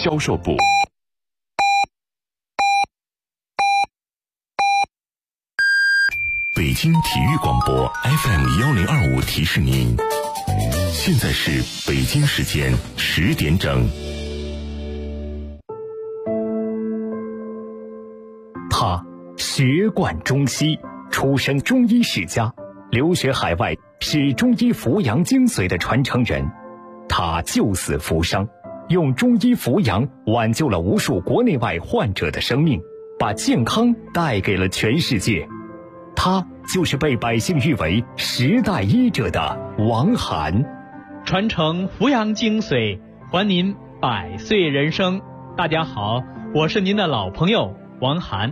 销售部。北京体育广播 FM1025提示您，现在是北京时间10点整。 他学贯中西，出身中医世家，留学海外，是中医扶阳精髓的传承人。他救死扶伤，用中医扶阳挽救了无数国内外患者的生命，把健康带给了全世界。他就是被百姓誉为时代医者的王涵。 传承扶阳精髓，还您100岁人生。大家好，我是您的老朋友王涵。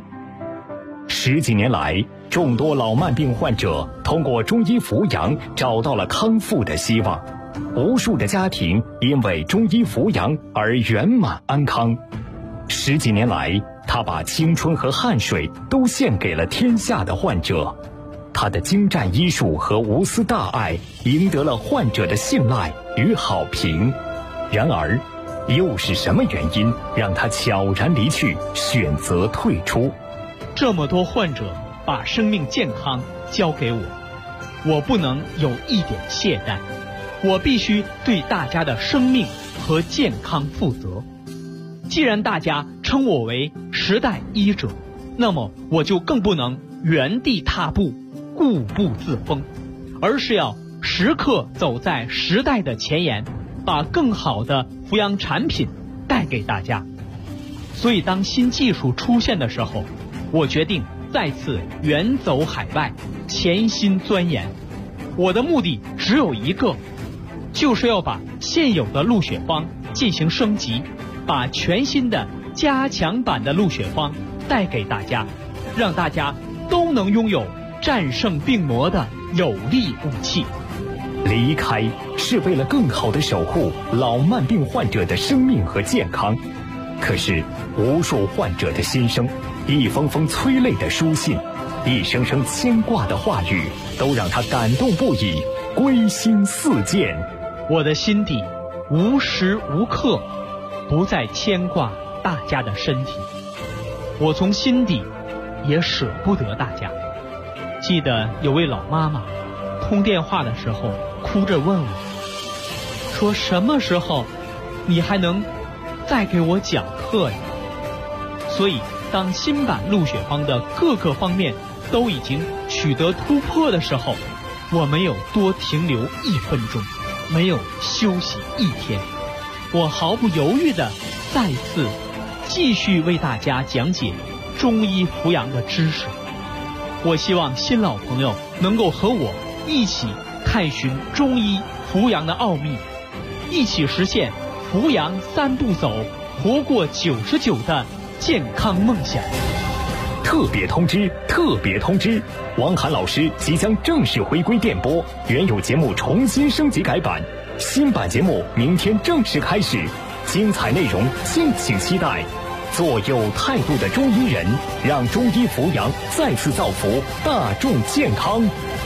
10几年来，众多老慢病患者通过中医扶阳找到了康复的希望，无数的家庭因为中医扶阳而圆满安康。10几年来，他把青春和汗水都献给了天下的患者，他的精湛医术和无私大爱赢得了患者的信赖与好评。然而，又是什么原因让他悄然离去，选择退出？ 这么多患者把生命健康交给我，我不能有一点懈怠，我必须对大家的生命和健康负责。既然大家称我为时代医者，那么我就更不能原地踏步，固步自封，而是要时刻走在时代的前沿，把更好的扶阳产品带给大家。所以当新技术出现的时候，我决定再次远走海外，潜心钻研。我的目的只有一个，就是要把现有的鹿血方进行升级，把全新的加强版的鹿血方带给大家，让大家都能拥有战胜病魔的有力武器。 离开是为了更好地守护老慢病患者的生命和健康，可是无数患者的心声，一封封催泪的书信，一声声牵挂的话语，都让他感动不已，归心似箭。 我的心底无时无刻不再牵挂大家的身体，我从心底也舍不得大家。记得有位老妈妈通电话的时候哭着问我，说什么时候你还能再给我讲课呀？所以当新版鹿血方的各个方面都已经取得突破的时候，我没有多停留1分钟，没有休息1天，我毫不犹豫地再次继续为大家讲解中医扶阳的知识。我希望新老朋友能够和我一起探寻中医扶阳的奥秘，一起实现扶阳3步走，活过99的健康梦想。 特别通知，特别通知，王涵老师即将正式回归电波，原有节目重新升级改版，新版节目明天正式开始，精彩内容敬请期待。做有态度的中医人，让中医扶阳再次造福大众健康。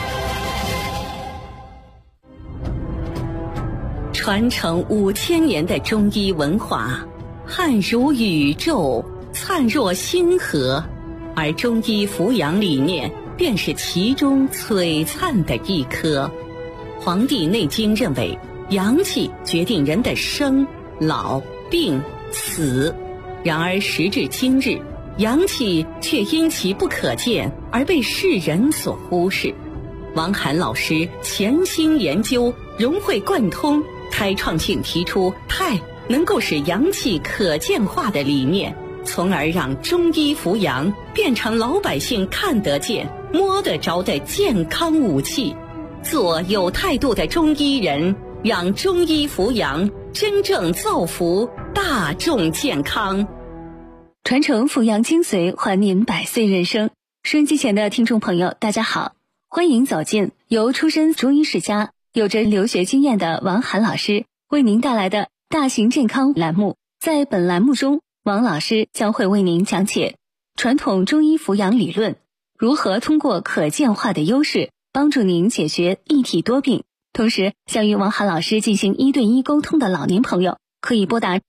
传承5000年的中医文化，汉如宇宙，灿若星河，而中医扶阳理念便是其中璀璨的一颗。《黄帝内经》认为，阳气决定人的生、老、病、死。然而时至今日，阳气却因其不可见而被世人所忽视。王涵老师潜心研究，融会贯通，开创性提出太能够使阳气可见化的理念，从而让中医扶阳变成老百姓看得见、摸得着的健康武器。做有态度的中医人，让中医扶阳真正造福大众健康。 传承扶阳精髓，还您100岁人生。收音机前的听众朋友大家好，欢迎走进由出身中医世家、有着留学经验的王涵老师为您带来的大型健康栏目。在本栏目中，王老师将会为您讲解传统中医扶阳理论，如何通过可见化的优势帮助您解决一体多病。同时，想与王涵老师进行1对1沟通的老年朋友， 可以拨打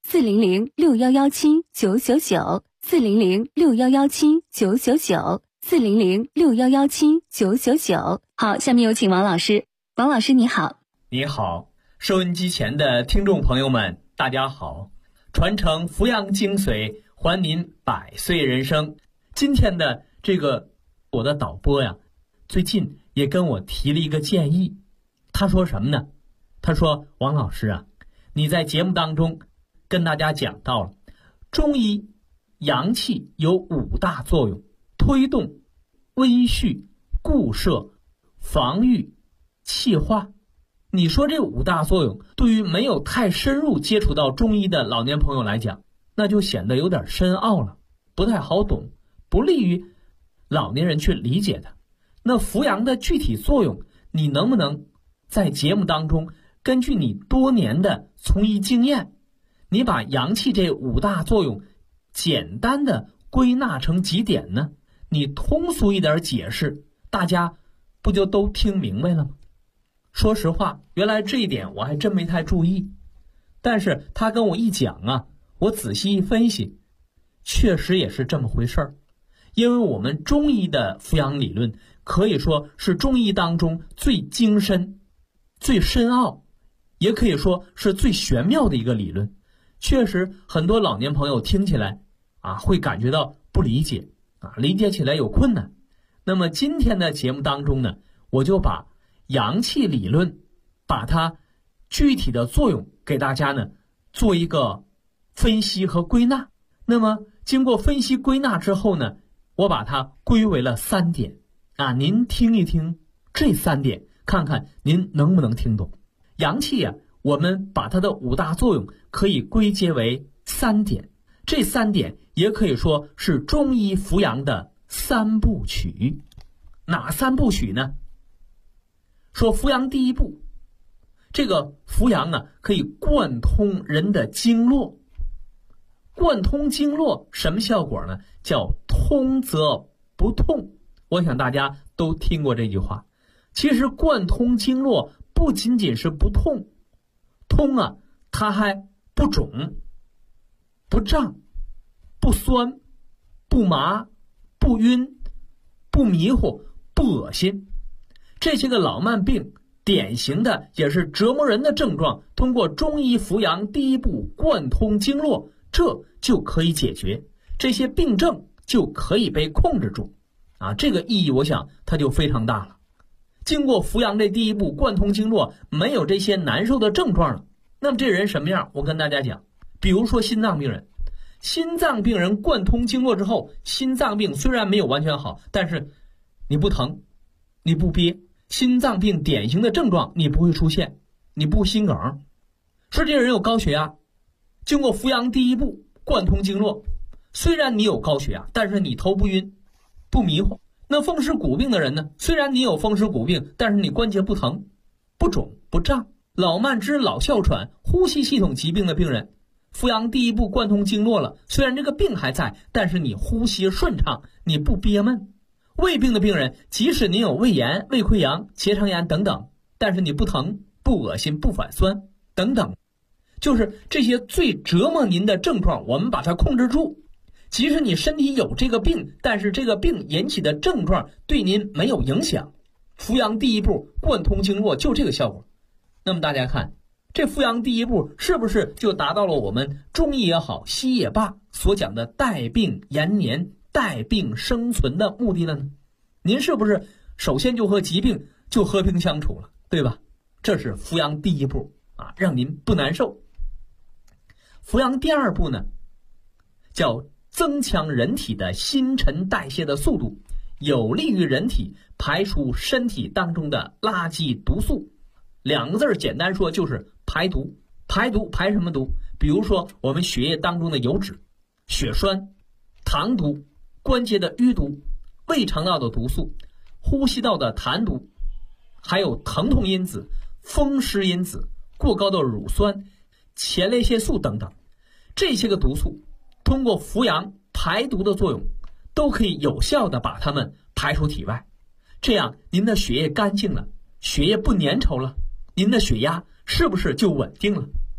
400-6117-999，400-6117-999，400-6117-999。好，下面有请王老师。王老师你好。 你好，收音机前的听众朋友们，大家好。传承扶阳精髓，还您百岁人生。今天的我的导播呀，最近也跟我提了一个建议。他说什么呢？他说，王老师啊，你在节目当中跟大家讲到了中医阳气有5大作用：推动、温煦、固摄、防御、气化。你说这5大作用对于没有太深入接触到中医的老年朋友来讲，那就显得有点深奥了，不太好懂，不利于老年人去理解的。那扶阳的具体作用，你能不能在节目当中根据你多年的从医经验，你把阳气这5大作用简单的归纳成几点呢？你通俗一点解释，大家不就都听明白了吗？说实话，原来这一点我还真没太注意，但是他跟我一讲啊，我仔细一分析，确实也是这么回事儿。因为我们中医的扶阳理论可以说是中医当中最精深、最深奥，也可以说是最玄妙的一个理论。确实很多老年朋友听起来会感觉到不理解理解起来有困难。那么今天的节目当中呢，我就把阳气理论，把它具体的作用给大家呢做一个分析和归纳。那么经过分析归纳之后呢，我把它归为了3点您听一听这3点，看看您能不能听懂。阳气我们把它的5大作用可以归结为3点，这3点也可以说是中医扶阳的3部曲。哪3部曲呢？说扶阳第一步，这个扶阳可以贯通人的经络。贯通经络什么效果呢？叫通则不痛。我想大家都听过这句话。其实贯通经络不仅仅是不痛，通它还不肿、不胀、不酸、不麻、不晕、不迷糊、不恶心。这些个老慢病典型的也是折磨人的症状，通过中医扶阳第一步贯通经络，这就可以解决，这些病症就可以被控制住这个意义我想它就非常大了。经过扶阳这第一步贯通经络，没有这些难受的症状了，那么这人什么样？我跟大家讲，比如说心脏病人，心脏病人贯通经络之后，心脏病虽然没有完全好，但是你不疼，你不憋，心脏病典型的症状你不会出现，你不心梗。说这人有高血压，经过扶阳第一步贯通经络，虽然你有高血压，但是你头不晕不迷糊。那风湿骨病的人呢，虽然你有风湿骨病，但是你关节不疼不肿不胀。老慢支、老哮喘、呼吸系统疾病的病人，扶阳第一步贯通经络了，虽然这个病还在，但是你呼吸顺畅，你不憋闷。胃病的病人，即使你有胃炎、胃溃疡、结肠炎等等，但是你不疼不恶心不反酸等等，就是这些最折磨您的症状，我们把它控制住。即使你身体有这个病，但是这个病引起的症状对您没有影响。扶阳第一步贯通经络就这个效果。那么大家看，这扶阳第一步是不是就达到了我们中医也好西医也罢所讲的带病延年、带病生存的目的了呢？您是不是首先就和疾病就和平相处了，对吧？这是扶阳第一步让您不难受。扶阳第二步呢，叫增强人体的新陈代谢的速度，有利于人体排除身体当中的垃圾毒素。2个字简单说就是排毒。排毒排什么毒？比如说我们血液当中的油脂、血栓、糖毒、关节的淤毒、胃肠道的毒素、呼吸道的痰毒，还有疼痛因子、风湿因子、过高的乳酸、前列腺素等等，这些个毒素通过扶阳排毒的作用，都可以有效的把它们排出体外。这样您的血液干净了，血液不粘稠了，您的血压是不是就稳定了？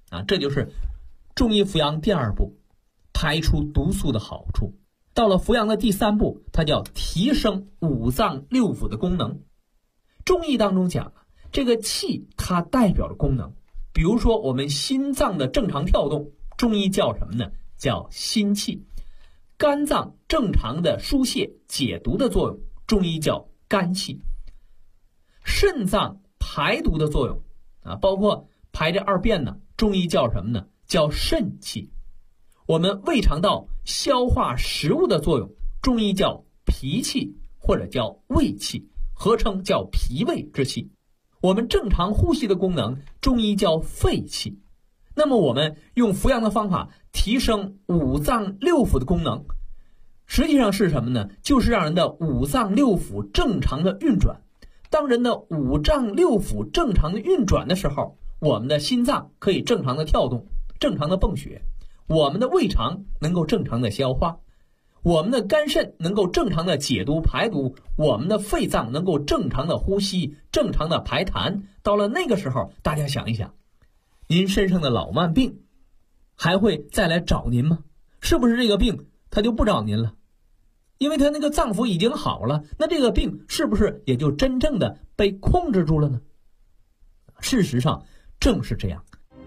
这就是中医扶阳第2步，排出毒素的好处。到了扶阳的第3步，它叫提升五脏六腑的功能。中医当中讲，这个气它代表着功能，比如说我们心脏的正常跳动，中医叫什么呢？叫心气。肝脏正常的疏泄解毒的作用，中医叫肝气。肾脏排毒的作用包括排这2便呢，中医叫什么呢？叫肾气。我们胃肠道消化食物的作用，中医叫脾气或者叫胃气，合称叫脾胃之气。我们正常呼吸的功能，中医叫肺气。那么我们用扶阳的方法提升五脏六腑的功能，实际上是什么呢？就是让人的五脏六腑正常的运转。当人的五脏六腑正常的运转的时候，我们的心脏可以正常的跳动，正常的泵血，我们的胃肠能够正常的消化，我们的肝肾能够正常的解毒排毒，我们的肺脏能够正常的呼吸，正常的排痰。到了那个时候，大家想一想，您身上的老慢病还会再来找您吗？是不是这个病它就不找您了？因为它那个脏腑已经好了，那这个病是不是也就真正的被控制住了呢？事实上正是这样。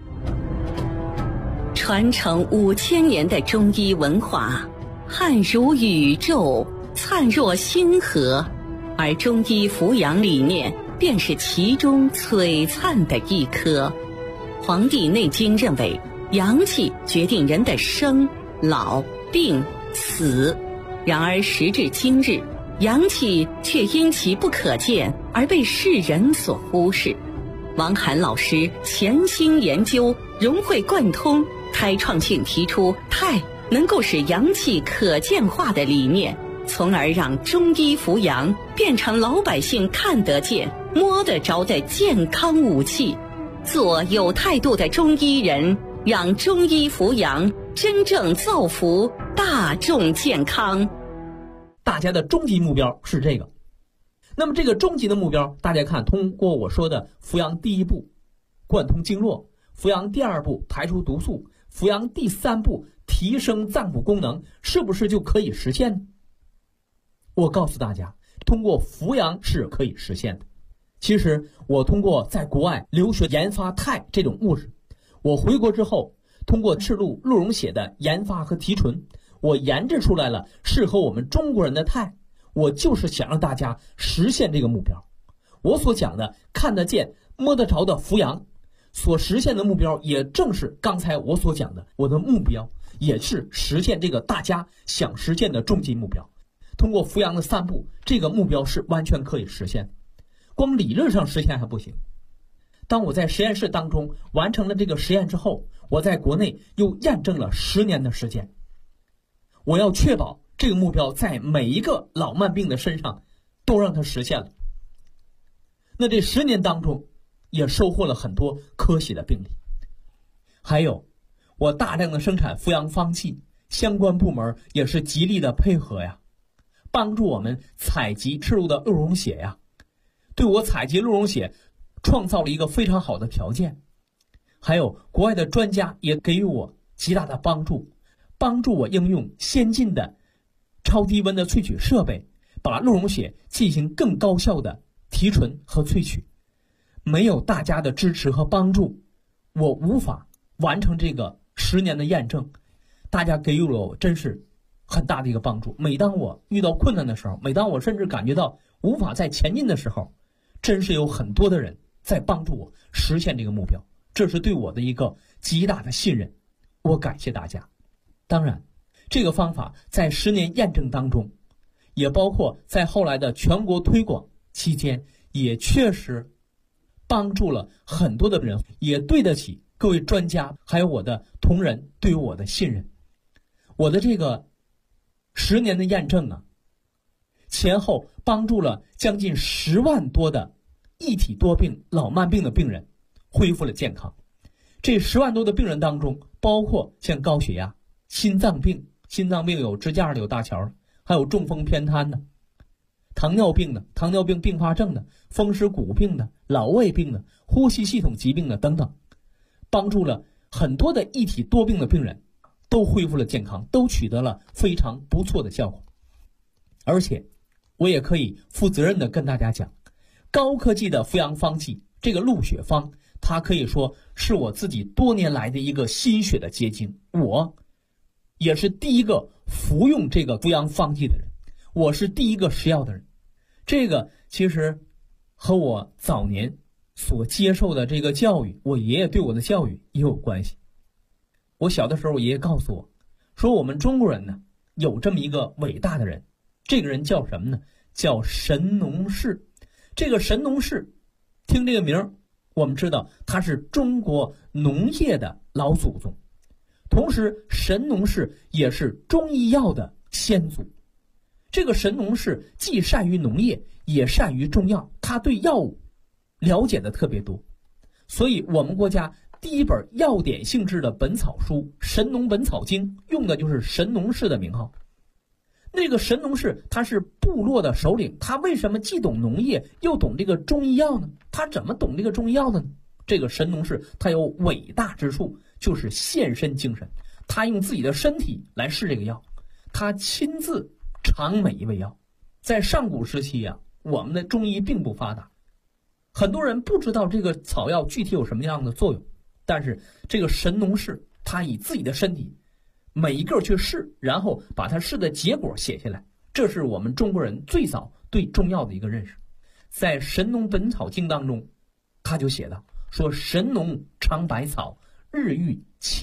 传承5000年的中医文化，汉如宇宙，灿若星河，而中医扶阳理念便是其中璀璨的一颗。《黄帝内经》认为，阳气决定人的生、老、病、死。然而时至今日，阳气却因其不可见而被世人所忽视。王涵老师潜心研究，融会贯通，开创性提出太能够使阳气可见化的理念，从而让中医扶阳变成老百姓看得见、摸得着的健康武器。做有态度的中医人，让中医扶阳真正造福大众健康。 大家的终极目标是这个。那么这个终极的目标，大家看，通过我说的扶阳第1步贯通经络，扶阳第2步排出毒素，扶阳第3步提升脏腑功能，是不是就可以实现呢？我告诉大家，通过扶阳是可以实现的。其实我通过在国外留学研发肽这种物质，我回国之后，通过赤鹿鹿茸血的研发和提纯，我研制出来了适合我们中国人的肽。我就是想让大家实现这个目标。我所讲的看得见摸得着的扶阳，所实现的目标也正是刚才我所讲的，我的目标也是实现这个大家想实现的终极目标。通过扶阳的3步，这个目标是完全可以实现的。光理论上实现还不行。当我在实验室当中完成了这个实验之后，我在国内又验证了10年的时间。我要确保这个目标在每一个老慢病的身上都让它实现了。那这10年当中也收获了很多科喜的病例。还有我大量的生产扶阳方剂，相关部门也是极力的配合呀，帮助我们采集赤鹿的鹿茸血呀，对我采集鹿茸血创造了一个非常好的条件。还有国外的专家也给予我极大的帮助，帮助我应用先进的超低温的萃取设备，把鹿茸血进行更高效的提纯和萃取。没有大家的支持和帮助，我无法完成这个10年的验证。大家给予了我真是很大的一个帮助。每当我遇到困难的时候，每当我甚至感觉到无法再前进的时候，真是有很多的人在帮助我实现这个目标。这是对我的一个极大的信任，我感谢大家。当然这个方法在10年验证当中，也包括在后来的全国推广期间，也确实帮助了很多的人，也对得起各位专家还有我的同仁对于我的信任。我的这个10年的验证啊，前后帮助了将近10万多的一体多病老慢病的病人恢复了健康。这10万多的病人当中，包括像高血压、心脏病有支架的有搭桥的，还有中风偏瘫的，糖尿病的，糖尿病并发症的，风湿骨病的，老胃病的，呼吸系统疾病的等等，帮助了很多的一体多病的病人都恢复了健康，都取得了非常不错的效果。而且我也可以负责任的跟大家讲，高科技的扶阳方剂这个鹿血方，它可以说是我自己多年来的一个心血的结晶。我也是第一个服用这个扶阳方剂的人，我是第一个食药的人。这个其实和我早年所接受的这个教育，我爷爷对我的教育也有关系。我小的时候，我爷爷告诉我说，我们中国人呢有这么一个伟大的人，这个人叫什么呢？叫神农氏。这个神农氏，听这个名我们知道他是中国农业的老祖宗，同时神农氏也是中医药的先祖。这个神农氏既善于农业，也善于中药，他对药物了解的特别多。所以我们国家第一本药典性质的本草书《神农本草经》用的就是神农氏的名号。那个神农氏他是部落的首领，他为什么既懂农业又懂这个中医药呢？他怎么懂这个中医药的呢？这个神农氏他有伟大之处，就是献身精神，他用自己的身体来试这个药，他亲自尝每一味药。在上古时期啊，我们的中医并不发达，很多人不知道这个草药具体有什么样的作用，但是这个神农氏他以自己的身体每一个去试，然后把他试的结果写下来，这是我们中国人最早对中药的一个认识。在《神农本草经》当中，他就写道说，神农尝百草，日遇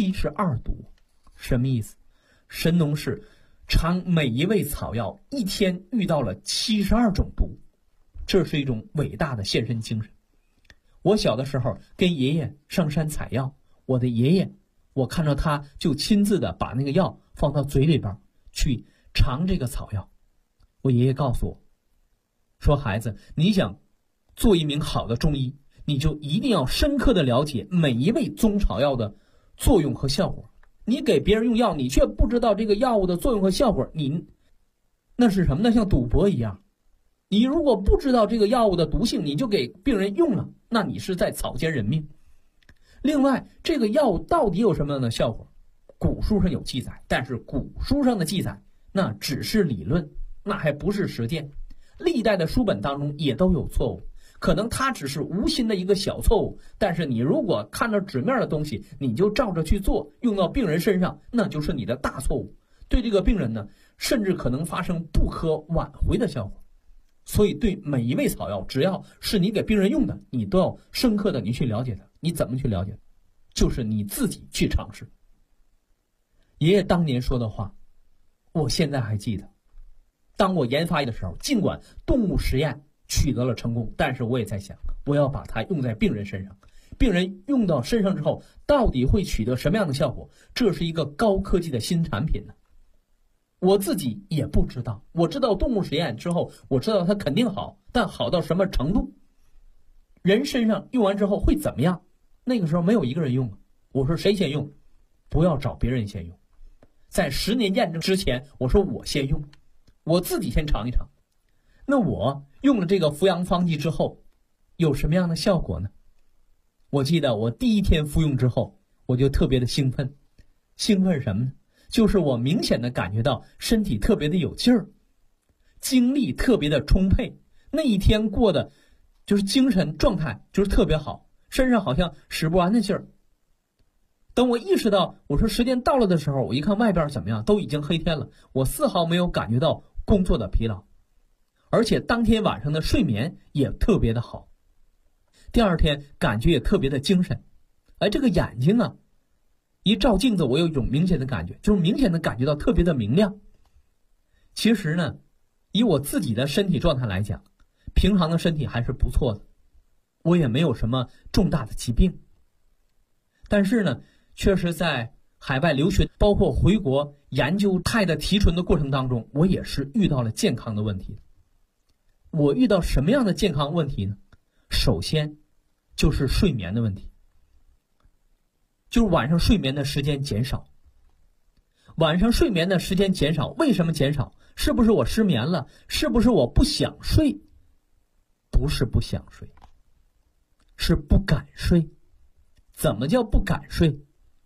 72毒。什么意思？神农氏尝每一味草药，一天遇到了72种毒，这是一种伟大的献身精神。我小的时候跟爷爷上山采药，我的爷爷我看到他就亲自的把那个药放到嘴里边去尝这个草药。我爷爷告诉我说，孩子，你想做一名好的中医，你就一定要深刻的了解每一味中草药的作用和效果。你给别人用药，你却不知道这个药物的作用和效果，你那是什么呢？像赌博一样。你如果不知道这个药物的毒性，你就给病人用了，那你是在草菅人命。另外，这个药物到底有什么样的效果？古书上有记载，但是古书上的记载那只是理论，那还不是实践。历代的书本当中也都有错误，可能它只是无心的一个小错误，但是你如果看到纸面的东西，你就照着去做，用到病人身上，那就是你的大错误。对这个病人呢，甚至可能发生不可挽回的效果。所以对每一味草药，只要是你给病人用的，你都要深刻的你去了解它。你怎么去了解？就是你自己去尝试。爷爷当年说的话，我现在还记得。当我研发的时候，尽管动物实验取得了成功，但是我也在想，我要把它用在病人身上。病人用到身上之后，到底会取得什么样的效果？这是一个高科技的新产品呢。我自己也不知道，我知道动物实验之后，我知道它肯定好，但好到什么程度？人身上用完之后会怎么样？那个时候没有一个人用。我说谁先用？不要找别人先用。在10年验证之前，我说我先用，我自己先尝一尝。那我用了这个扶阳方剂之后，有什么样的效果呢？我记得我第一天服用之后，我就特别的兴奋。兴奋什么呢？就是我明显的感觉到身体特别的有劲儿，精力特别的充沛，那一天过的就是精神状态就是特别好，身上好像使不完的劲儿。等我意识到我说时间到了的时候，我一看外边怎么样，都已经黑天了，我丝毫没有感觉到工作的疲劳，而且当天晚上的睡眠也特别的好，第二天感觉也特别的精神。这个眼睛啊，一照镜子，我有一种明显的感觉，就是明显的感觉到特别的明亮。其实呢，以我自己的身体状态来讲，平常的身体还是不错的，我也没有什么重大的疾病。但是呢，确实在海外留学，包括回国研究肽的提纯的过程当中，我也是遇到了健康的问题。我遇到什么样的健康问题呢？首先就是睡眠的问题。就是晚上睡眠的时间减少。晚上睡眠的时间减少，为什么减少？是不是我失眠了？是不是我不想睡？不是不想睡，是不敢睡。怎么叫不敢睡？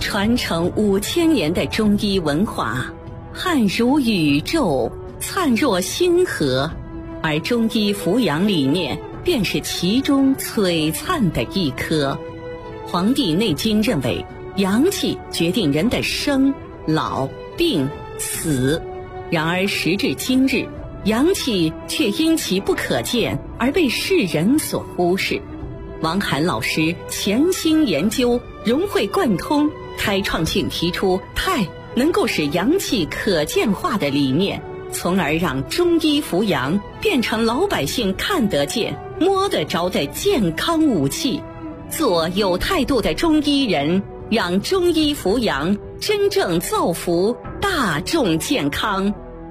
传承5000年的中医文化，汉如宇宙，灿若星河，而中医扶阳理念便是其中璀璨的一颗。《黄帝内经》认为，阳气决定人的生、老、病、死。然而时至今日，阳气却因其不可见而被世人所忽视。王涵老师潜心研究，融会贯通，开创性提出太能够使阳气可见化的理念，从而让中医扶阳变成老百姓看得见、摸得着的健康武器。做有态度的中医人，让中医扶阳真正造福大众健康。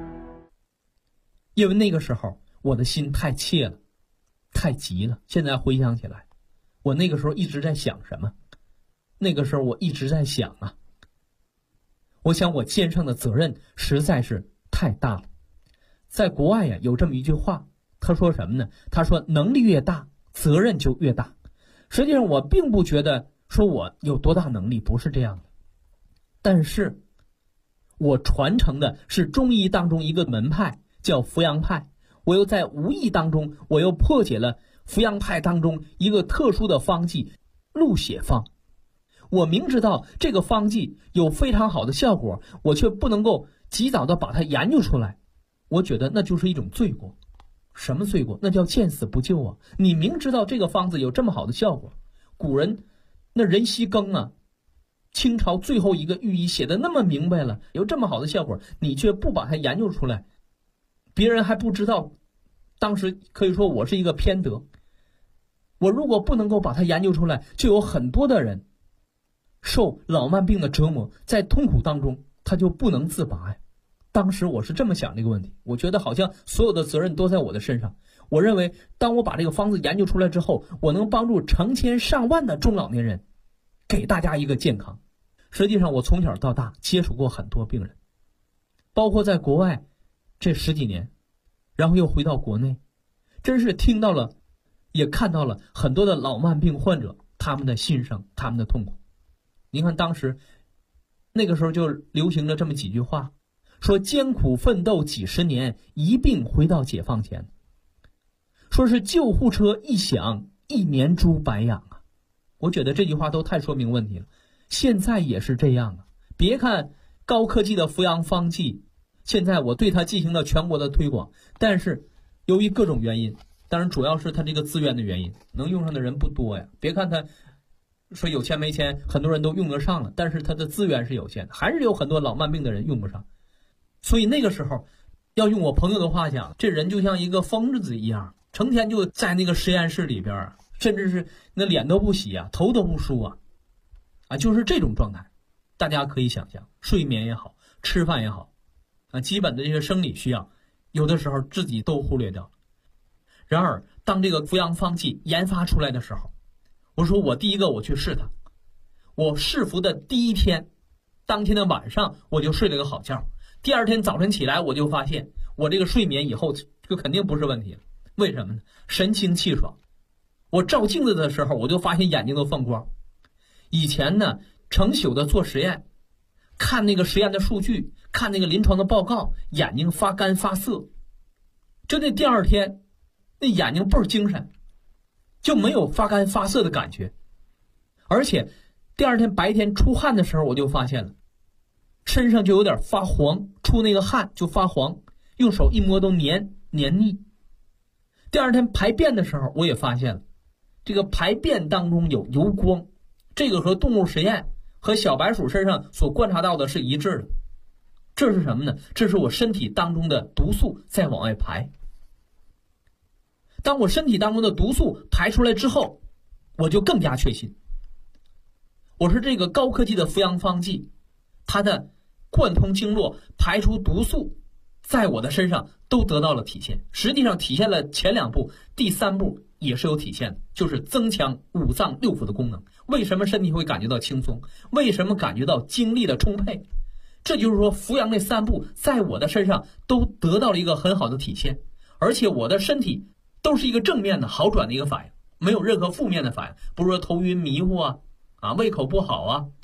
因为那个时候我的心太切了，太急了。现在回想起来，我那个时候一直在想什么？那个时候我一直在想啊，我想我肩上的责任实在是太大了。在国外呀，有这么一句话，他说什么呢？他说能力越大，责任就越大。实际上我并不觉得说我有多大能力，不是这样的。但是我传承的是中医当中一个门派，叫扶阳派。我又在无意当中，我又破解了扶阳派当中一个特殊的方剂鹿血方。我明知道这个方剂有非常好的效果，我却不能够及早的把它研究出来。我觉得那就是一种罪过。什么罪过？那叫见死不救啊！你明知道这个方子有这么好的效果，古人那任希庚啊，清朝最后一个御医写的那么明白了，有这么好的效果，你却不把它研究出来，别人还不知道。当时可以说我是一个偏德，我如果不能够把它研究出来，就有很多的人受老慢病的折磨，在痛苦当中他就不能自拔呀。当时我是这么想这个问题，我觉得好像所有的责任都在我的身上。我认为当我把这个方子研究出来之后，我能帮助成千上万的中老年人，给大家一个健康。实际上我从小到大接触过很多病人，包括在国外这10几年，然后又回到国内，真是听到了也看到了很多的老慢病患者他们的心声，他们的痛苦。您看当时那个时候就流行着这么几句话，说艰苦奋斗几十年，一病回到解放前。说是救护车一响，一年猪白养啊。我觉得这句话都太说明问题了。现在也是这样啊。别看高科技的扶阳方剂，现在我对它进行了全国的推广，但是由于各种原因，当然主要是它这个资源的原因，能用上的人不多呀。别看它说有钱没钱，很多人都用得上了，但是它的资源是有限的，还是有很多老慢病的人用不上。所以那个时候要用我朋友的话讲，这人就像一个疯子一样，成天就在那个实验室里边，甚至是那脸都不洗啊，头都不梳啊，就是这种状态。大家可以想象，睡眠也好，吃饭也好啊，基本的这些生理需要，有的时候自己都忽略掉了。然而当这个扶阳方剂研发出来的时候，我说我第一个我去试它，我试服的第一天，当天的晚上我就睡了个好觉，第二天早晨起来我就发现我这个睡眠以后这个肯定不是问题了。为什么呢？神清气爽。我照镜子的时候我就发现眼睛都放光。以前呢成宿的做实验，看那个实验的数据，看那个临床的报告，眼睛发干发涩，就那第二天那眼睛倍儿精神，就没有发干发涩的感觉。而且第二天白天出汗的时候我就发现了，身上就有点发黄，出那个汗就发黄，用手一摸都黏腻。第二天排便的时候我也发现了，这个排便当中有油光，这个和动物实验和小白鼠身上所观察到的是一致的。这是什么呢？这是我身体当中的毒素在往外排。当我身体当中的毒素排出来之后，我就更加确信，我是这个高科技的扶阳方剂，它的贯通经络，排出毒素，在我的身上都得到了体现。实际上体现了前2步，第3步也是有体现的，就是增强5脏6腑的功能。为什么身体会感觉到轻松？为什么感觉到精力的充沛？这就是说扶阳那3步在我的身上都得到了一个很好的体现，而且我的身体都是一个正面的好转的一个反应，没有任何负面的反应，不是说头晕迷糊啊，胃口不好啊，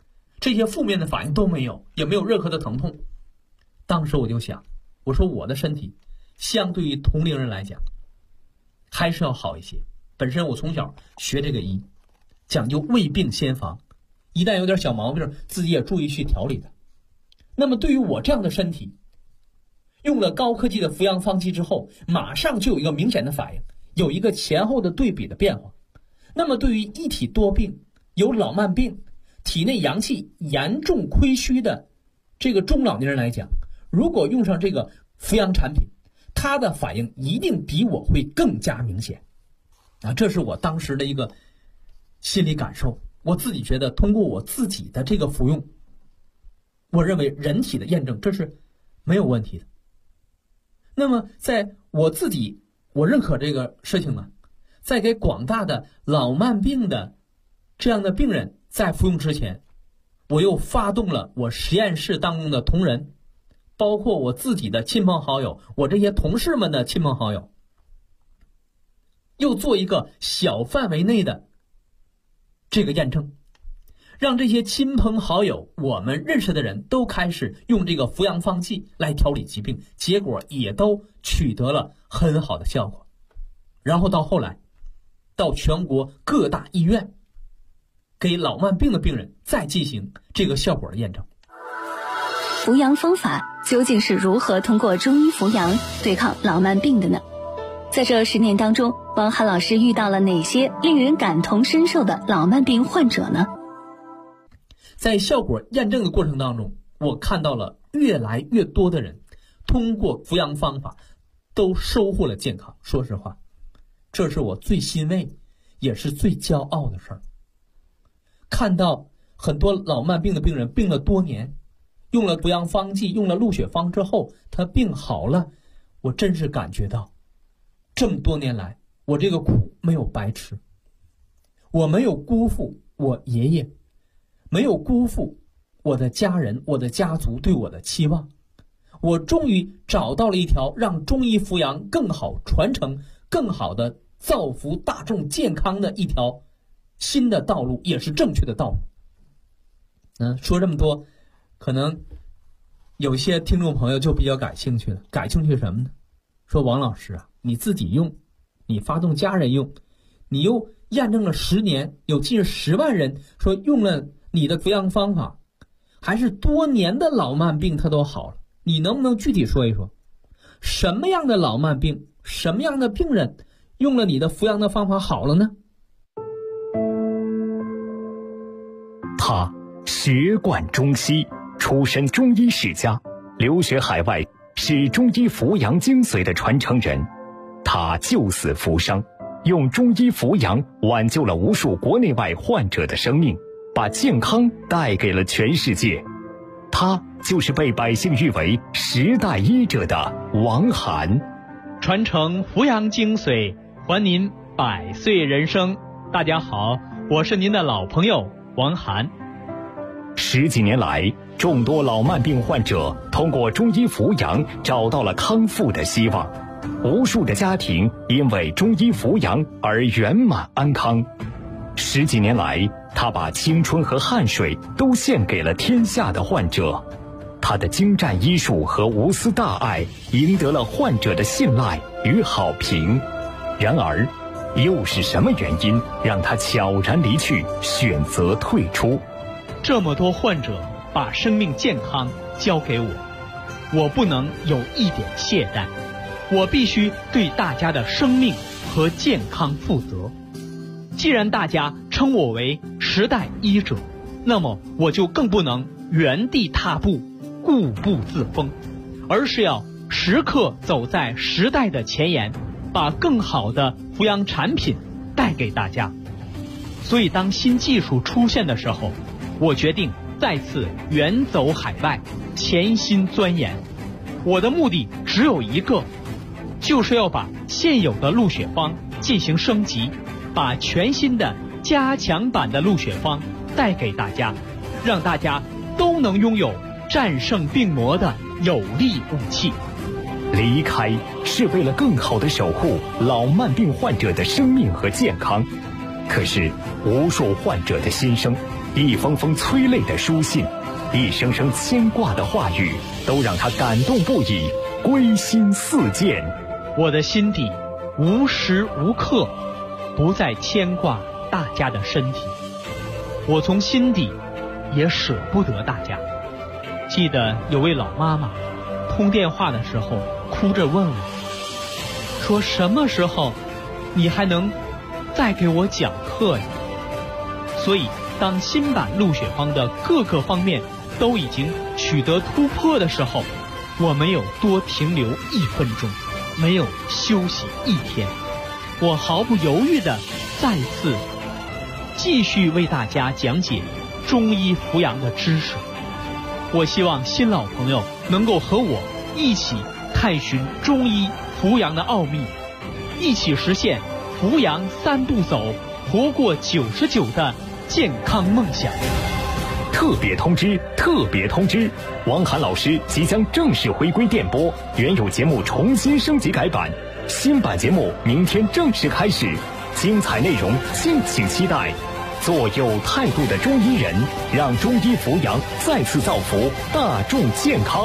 这些负面的反应都没有，也没有任何的疼痛。当时我就想，我说我的身体相对于同龄人来讲还是要好一些。本身我从小学这个医，讲究未病先防，一旦有点小毛病自己也注意去调理的。那么对于我这样的身体，用了高科技的扶阳方剂之后，马上就有一个明显的反应，有一个前后的对比的变化。那么对于一体多病、有老慢病、体内阳气严重亏虚的这个中老年人来讲，如果用上这个扶阳产品，它的反应一定比我会更加明显啊！这是我当时的一个心理感受。我自己觉得通过我自己的这个服用，我认为人体的验证这是没有问题的。那么在我自己我认可这个事情呢，在给广大的老慢病的这样的病人在服用之前，我又发动了我实验室当中的同仁，包括我自己的亲朋好友，我这些同事们的亲朋好友，又做一个小范围内的这个验证，让这些亲朋好友我们认识的人都开始用这个扶阳方剂来调理疾病，结果也都取得了很好的效果。然后到后来到全国各大医院给老慢病的病人再进行这个效果的验证。 扶阳方法究竟是如何通过中医扶阳对抗老慢病的呢？在这10年当中，王涵老师遇到了哪些令人感同身受的老慢病患者呢？ 在效果验证的过程当中，我看到了越来越多的人通过扶阳方法都收获了健康。说实话，这是我最欣慰也是最骄傲的事儿。看到很多老慢病的病人病了多年，用了扶阳方剂，用了鹿血方之后，他病好了，我真是感觉到这么多年来我这个苦没有白吃，我没有辜负我爷爷，没有辜负我的家人，我的家族对我的期望。我终于找到了一条让中医扶阳更好传承、更好的造福大众健康的一条新的道路，也是正确的道路。说这么多，可能有些听众朋友就比较感兴趣了。感兴趣什么呢？说王老师啊，你自己用，你发动家人用，你又验证了10年，有近10万人说用了你的扶阳方法，还是多年的老慢病它都好了。你能不能具体说一说，什么样的老慢病，什么样的病人用了你的扶阳的方法好了呢？ 他学贯中西，出身中医世家，留学海外，是中医扶阳精髓的传承人。他救死扶伤，用中医扶阳挽救了无数国内外患者的生命，把健康带给了全世界。他就是被百姓誉为10代医者的王涵。 传承扶阳精髓，还您100岁人生。大家好，我是您的老朋友王涵。 10几年来，众多老慢病患者通过中医扶阳找到了康复的希望，无数的家庭因为中医扶阳而圆满安康。10几年来，他把青春和汗水都献给了天下的患者，他的精湛医术和无私大爱赢得了患者的信赖与好评。然而，又是什么原因让他悄然离去，选择退出？ 这么多患者把生命健康交给我，我不能有一点懈怠，我必须对大家的生命和健康负责。既然大家称我为10代医者，那么我就更不能原地踏步、固步自封，而是要时刻走在时代的前沿，把更好的扶阳产品带给大家。所以当新技术出现的时候，我决定再次远走海外，潜心钻研。我的目的只有一个，就是要把现有的鹿血方进行升级，把全新的加强版的鹿血方带给大家，让大家都能拥有战胜病魔的有力武器。 离开是为了更好地守护老慢病患者的生命和健康，可是无数患者的心声一封封催泪的书信，一声声牵挂的话语，都让他感动不已，归心似箭。 我的心底无时无刻不再牵挂大家的身体，我从心底也舍不得大家。记得有位老妈妈通电话的时候哭着问我，说什么时候你还能再给我讲课呀？所以当新版陆雪芳的各个方面都已经取得突破的时候，我没有多停留1分钟，没有休息1天，我毫不犹豫地再次继续为大家讲解中医扶阳的知识。我希望新老朋友能够和我一起探寻中医扶阳的奥秘，一起实现扶阳3步走，活过99的健康梦想。 特别通知！特别通知！王涵老师即将正式回归电波，原有节目重新升级改版，新版节目明天正式开始，精彩内容敬请期待。做有态度的中医人，让中医扶阳再次造福大众健康。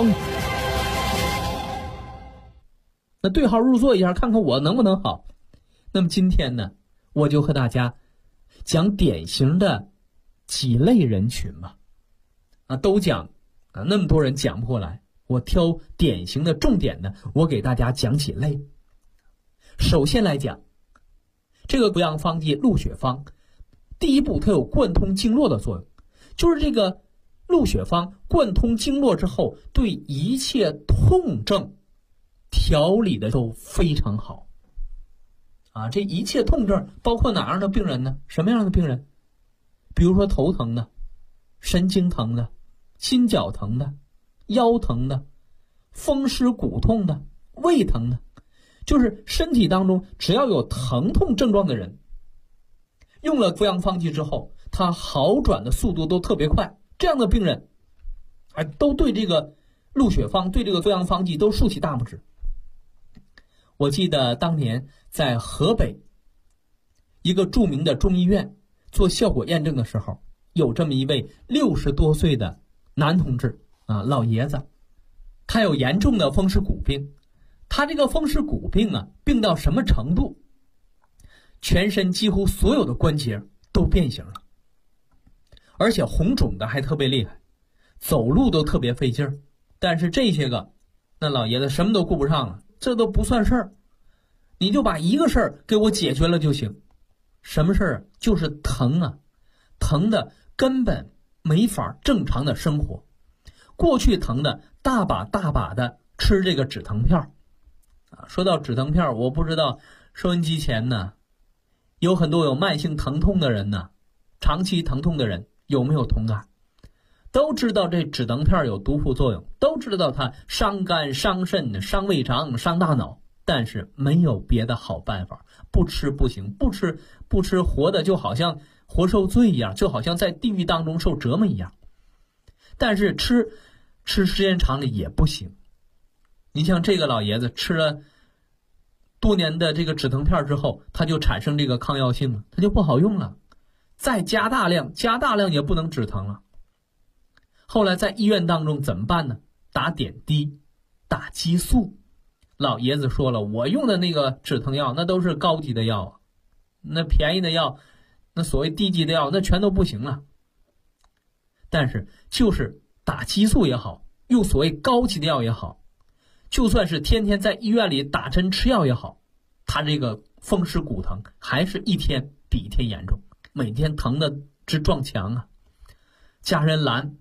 那对号入座一下，看看我能不能好。那么今天呢，我就和大家讲典型的几类人群吧。都讲那么多人讲不过来，我挑典型的重点的，我给大家讲几类。首先来讲，这个扶阳方剂陆雪芳，第一步它有贯通经络的作用，就是这个陆雪芳贯通经络之后，对一切痛症调理的都非常好。这一切痛症包括哪样的病人呢？什么样的病人？比如说头疼的、神经疼的、心绞疼的、腰疼的、风湿骨痛的、胃疼的，就是身体当中只要有疼痛症状的人，用了扶阳方剂之后，他好转的速度都特别快。这样的病人都对这个陆雪芳，对这个扶阳方剂都竖起大拇指。我记得当年在河北一个著名的中医院做效果验证的时候，有这么一位60多岁的男同志老爷子，他有严重的风湿骨病。他这个风湿骨病病到什么程度？全身几乎所有的关节都变形了，而且红肿的还特别厉害，走路都特别费劲儿。但是这些个那老爷子什么都顾不上了，这都不算事儿，你就把一个事儿给我解决了就行。什么事儿？就是疼疼的根本没法正常的生活。过去疼的大把大把的吃这个止疼片说到止疼片，我不知道收音机前呢有很多有慢性疼痛的人呢，长期疼痛的人有没有同感？都知道这止疼片有毒副作用，都知道它伤肝伤肾伤胃肠伤大脑，但是没有别的好办法，不吃不行，不吃活的就好像活受罪一样，就好像在地狱当中受折磨一样。但是吃时间长了也不行。你像这个老爷子吃了多年的这个止疼片之后，他就产生这个抗药性了，他就不好用了，再加大量也不能止疼了。后来在医院当中怎么办呢？打点滴，打激素。老爷子说了，我用的那个止疼药那都是高级的药那便宜的药，那所谓低级的药那全都不行了。但是就是打激素也好，用所谓高级的药也好，就算是天天在医院里打针吃药也好，他这个风湿骨疼还是一天比一天严重，每天疼的直撞墙家人拦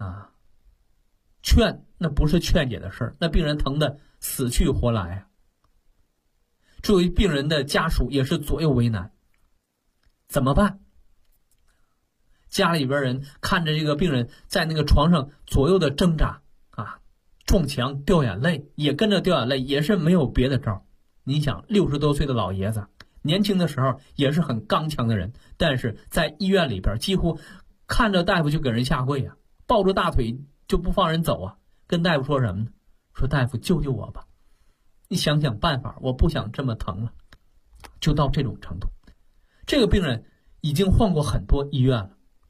劝那不是劝解的事儿，那病人疼的死去活来作为病人的家属也是左右为难，怎么办？家里边人看着这个病人在那个床上左右的挣扎撞墙掉眼泪，也跟着掉眼泪，也是没有别的招。你想60多岁的老爷子，年轻的时候也是很刚强的人，但是在医院里边几乎看着大夫就给人下跪抱着大腿就不放人走跟大夫说什么呢？说大夫救救我吧，你想想办法，我不想这么疼了。就到这种程度。这个病人已经换过很多医院了，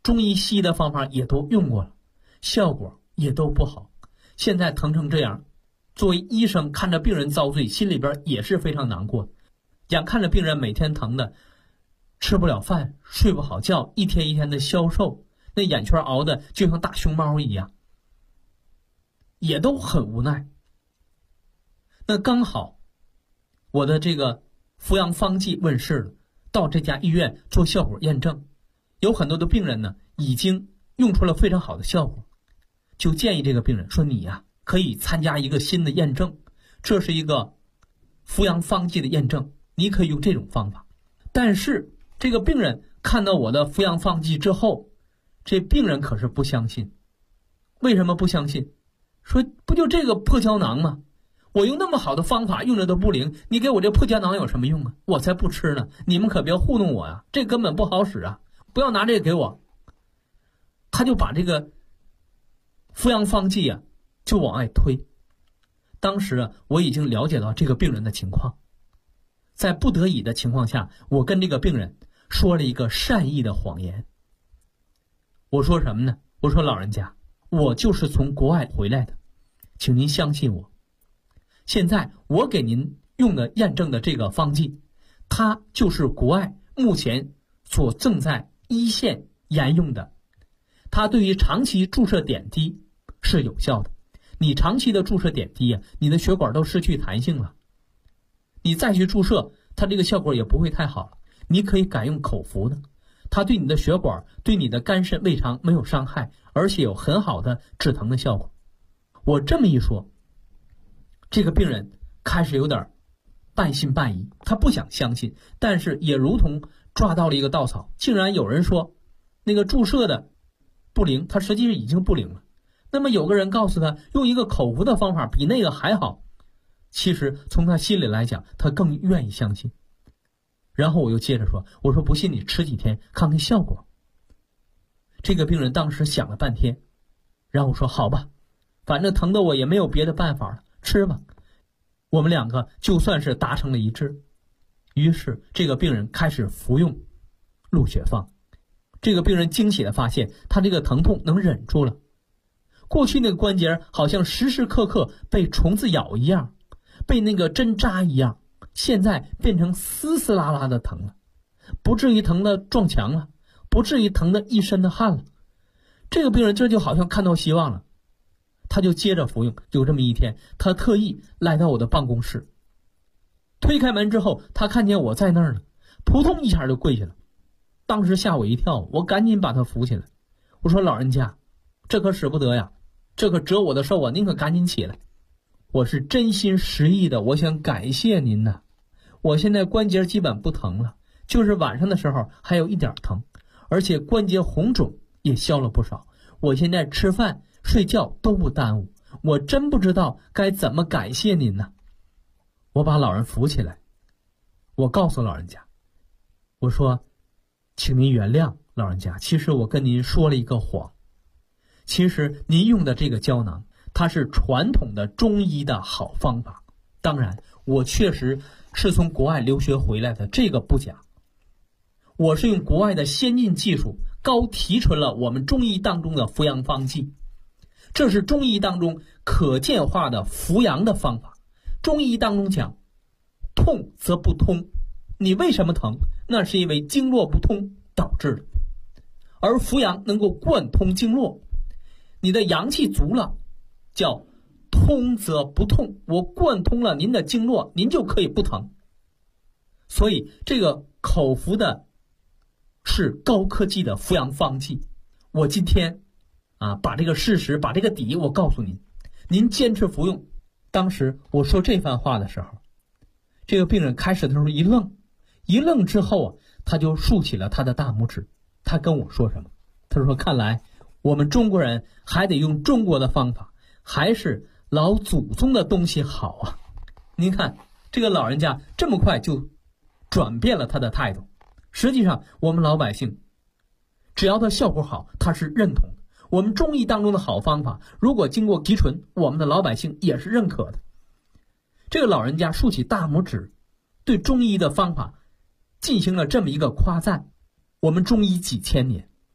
中医西医的方法也都用过了，效果也都不好。现在疼成这样，作为医生看着病人遭罪，心里边也是非常难过。眼看着病人每天疼的吃不了饭，睡不好觉，一天一天的消瘦，那眼圈熬的就像大熊猫一样，也都很无奈。那刚好我的这个扶阳方剂问世了，到这家医院做效果验证，有很多的病人呢已经用出了非常好的效果，就建议这个病人说，你呀可以参加一个新的验证，这是一个扶阳方剂的验证，你可以用这种方法。但是这个病人看到我的扶阳方剂之后，这病人可是不相信。为什么不相信？说不就这个破胶囊吗？我用那么好的方法用着都不灵，你给我这破胶囊有什么用啊？我才不吃呢！你们可别糊弄我呀，这根本不好使啊！不要拿这个给我。他就把这个扶阳方剂啊就往外推。当时啊我已经了解到这个病人的情况，在不得已的情况下，我跟这个病人说了一个善意的谎言。我说什么呢？我说，老人家，我就是从国外回来的，请您相信我。现在我给您用的验证的这个方剂，它就是国外目前所正在一线沿用的，它对于长期注射点滴是有效的。你长期的注射点滴啊，你的血管都失去弹性了，你再去注射，它这个效果也不会太好了。你可以改用口服的，它对你的血管、对你的肝肾、胃肠没有伤害，而且有很好的止疼的效果。我这么一说，这个病人开始有点半信半疑，他不想相信，但是也如同抓到了一个稻草，竟然有人说那个注射的不灵，他实际上已经不灵了。那么有个人告诉他用一个口服的方法比那个还好，其实从他心里来讲，他更愿意相信。然后我又接着说，我说不信你吃几天看看效果。这个病人当时想了半天，然后我说好吧，反正疼的我也没有别的办法了，吃吧。我们两个就算是达成了一致。于是这个病人开始服用鹿血方。这个病人惊喜地发现，他这个疼痛能忍住了。过去那个关节好像时时刻刻被虫子咬一样，被那个针扎一样，现在变成丝丝拉拉的疼了，不至于疼得撞墙了，不至于疼得一身的汗了。这个病人这就好像看到希望了，他就接着服用。有这么一天，他特意来到我的办公室，推开门之后，他看见我在那儿呢，扑通一下就跪下了。当时吓我一跳，我赶紧把他扶起来。我说，老人家，这可使不得呀，这可折我的寿啊，您可赶紧起来。我是真心实意的，我想感谢您呐。我现在关节基本不疼了，就是晚上的时候还有一点疼，而且关节红肿也消了不少。我现在吃饭睡觉都不耽误，我真不知道该怎么感谢您呢。我把老人扶起来，我告诉老人家，我说，请您原谅老人家，其实我跟您说了一个谎。其实您用的这个胶囊，它是传统的中医的好方法，当然我确实是从国外留学回来的，这个不假。我是用国外的先进技术高提纯了我们中医当中的扶阳方剂，这是中医当中可见化的扶阳的方法。中医当中讲，痛则不通，你为什么疼？那是因为经络不通导致的，而扶阳能够贯通经络，你的阳气足了，叫通则不痛，我贯通了您的经络，您就可以不疼。所以这个口服的是高科技的扶阳方剂。我今天把这个事实，把这个底我告诉您，您坚持服用。当时我说这番话的时候，这个病人开始的时候一愣之后他就竖起了他的大拇指。他跟我说什么？他说，看来我们中国人还得用中国的方法，还是老祖宗的东西好啊。您看这个老人家这么快就转变了他的态度。实际上我们老百姓只要它效果好，他是认同的。我们中医当中的好方法，如果经过提纯，我们的老百姓也是认可的。这个老人家竖起大拇指，对中医的方法进行了这么一个夸赞。我们中医几千年，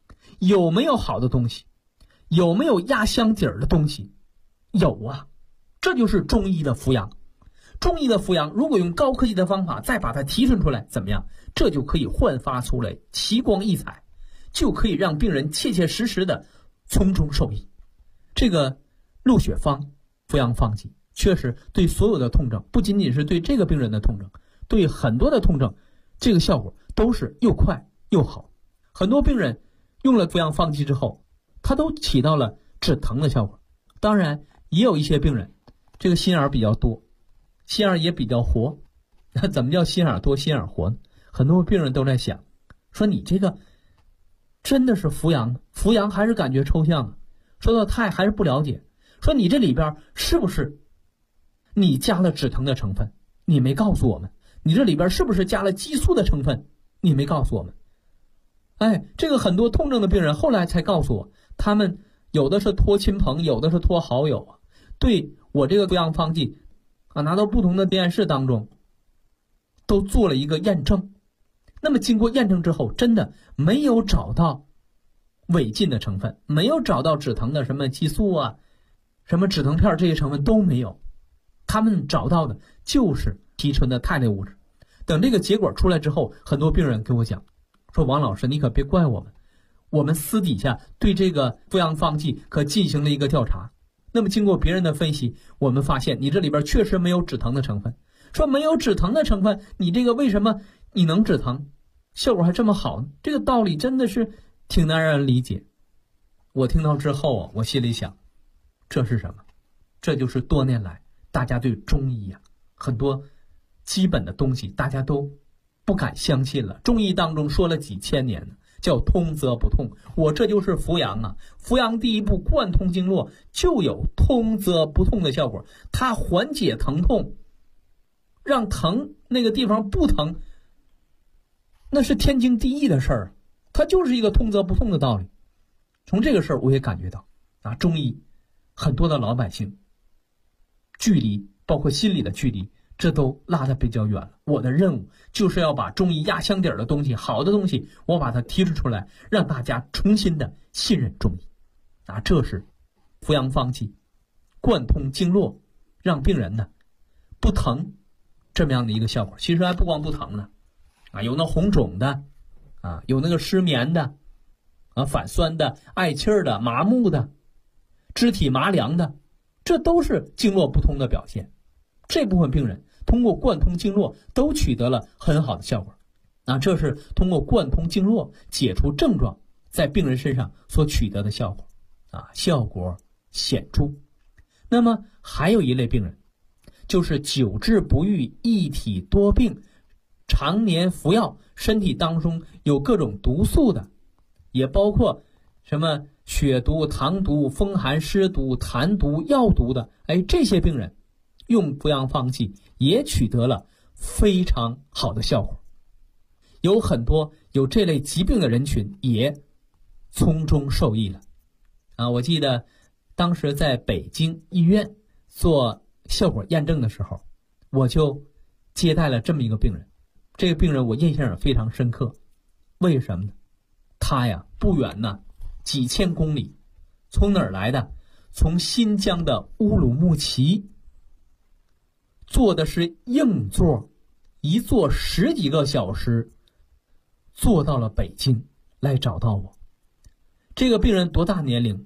有没有好的东西？有没有压箱底儿的东西？有啊，这就是中医的扶阳。中医的扶阳，如果用高科技的方法再把它提纯出来，怎么样？这就可以焕发出来奇光异彩，就可以让病人切切实实的从中受益。这个鹿血方扶阳方剂确实对所有的痛症，不仅仅是对这个病人的痛症，对很多的痛症，这个效果都是又快又好。很多病人用了扶阳方剂之后，它都起到了止疼的效果。当然也有一些病人这个心眼比较多，心眼也比较活。那怎么叫心眼多心眼活呢？很多病人都在想，说你这个真的是扶阳吗？扶阳还是感觉抽象啊？说到太还是不了解。说你这里边是不是你加了止疼的成分？你没告诉我们。你这里边是不是加了激素的成分？你没告诉我们。这个很多痛症的病人后来才告诉我，他们有的是托亲朋，有的是托好友啊，对我这个扶阳方剂拿到不同的实验室当中都做了一个验证。那么经过验证之后，真的没有找到违禁的成分，没有找到止疼的什么激素啊，什么止疼片这些成分都没有，他们找到的就是提纯的肽类物质。等这个结果出来之后，很多病人跟我讲说，王老师你可别怪我们，我们私底下对这个扶阳方剂可进行了一个调查。那么经过别人的分析，我们发现你这里边确实没有止疼的成分。说没有止疼的成分，你这个为什么你能止疼，效果还这么好呢？这个道理真的是挺难让人理解。我听到之后我心里想，这是什么？这就是多年来大家对中医很多基本的东西大家都不敢相信了。中医当中说了几千年呢，叫通则不痛。我这就是扶阳扶阳第一步贯通经络，就有通则不痛的效果。它缓解疼痛，让疼那个地方不疼，那是天经地义的事儿，它就是一个通则不痛的道理。从这个事儿我也感觉到中医很多的老百姓距离，包括心理的距离，这都拉得比较远了。我的任务就是要把中医压箱底儿的东西，好的东西，我把它提出来，让大家重新的信任中医这是扶阳方剂贯通经络，让病人呢不疼这么样的一个效果。其实还不光不疼呢有那红肿的有那个失眠的反酸的、嗳气儿的、麻木的、肢体麻凉的，这都是经络不通的表现。这部分病人通过贯通经络都取得了很好的效果这是通过贯通经络解除症状在病人身上所取得的效果效果显著。那么还有一类病人，就是久治不愈、一体多病，常年服药，身体当中有各种毒素的，也包括什么血毒、糖毒、风寒湿毒、痰毒、药毒的这些病人用扶阳方剂也取得了非常好的效果。有很多有这类疾病的人群也从中受益了我记得当时在北京医院做效果验证的时候，我就接待了这么一个病人。这个病人我印象也非常深刻。为什么呢？他不远几千公里，从哪儿来的？从新疆的乌鲁木齐，坐的是硬座，一坐10几个小时，坐到了北京来找到我。这个病人多大年龄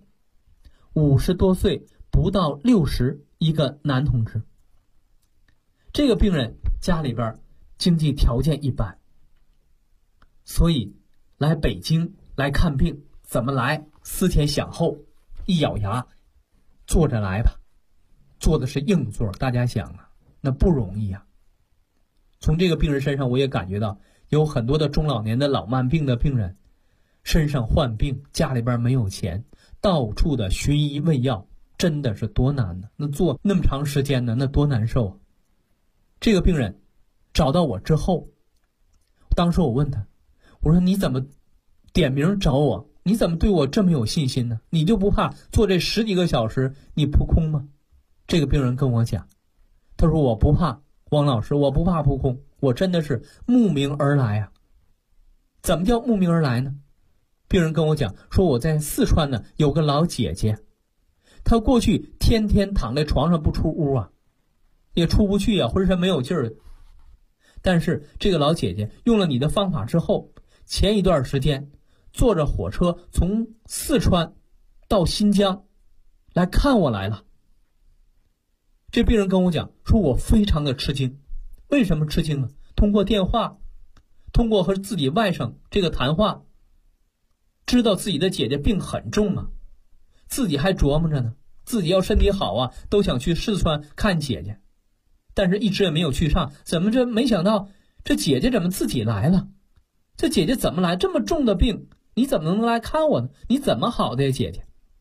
？50多岁，不到60，一个男同志。这个病人家里边经济条件一般，所以来北京来看病怎么来？思前想后，一咬牙，坐着来吧。坐的是硬座，大家想那不容易从这个病人身上我也感觉到，有很多的中老年的老慢病的病人身上患病，家里边没有钱，到处的寻医问药，真的是多难呢。那坐那么长时间呢，那多难受这个病人找到我之后，当时我问他，我说你怎么点名找我？你怎么对我这么有信心呢？你就不怕坐这10几个小时你扑空吗？这个病人跟我讲，他说我不怕，王老师，我不怕扑空，我真的是慕名而来怎么叫慕名而来呢？ 病人跟我讲说，我在四川呢有个老姐姐，她过去天天躺在床上不出屋啊，也出不去啊，浑身没有劲儿。但是这个老姐姐用了你的方法之后，前一段时间坐着火车从四川到新疆来看我来了。这病人跟我讲说，我非常的吃惊。为什么吃惊呢？通过电话，通过和自己外甥这个谈话，知道自己的姐姐病很重啊，自己还琢磨着呢，自己要身体好啊，都想去四川看姐姐，但是一直也没有去上。怎么这没想到这姐姐怎么自己来了？这姐姐怎么来？这么重的病，你怎么能来看我呢？你怎么好的呀，姐姐？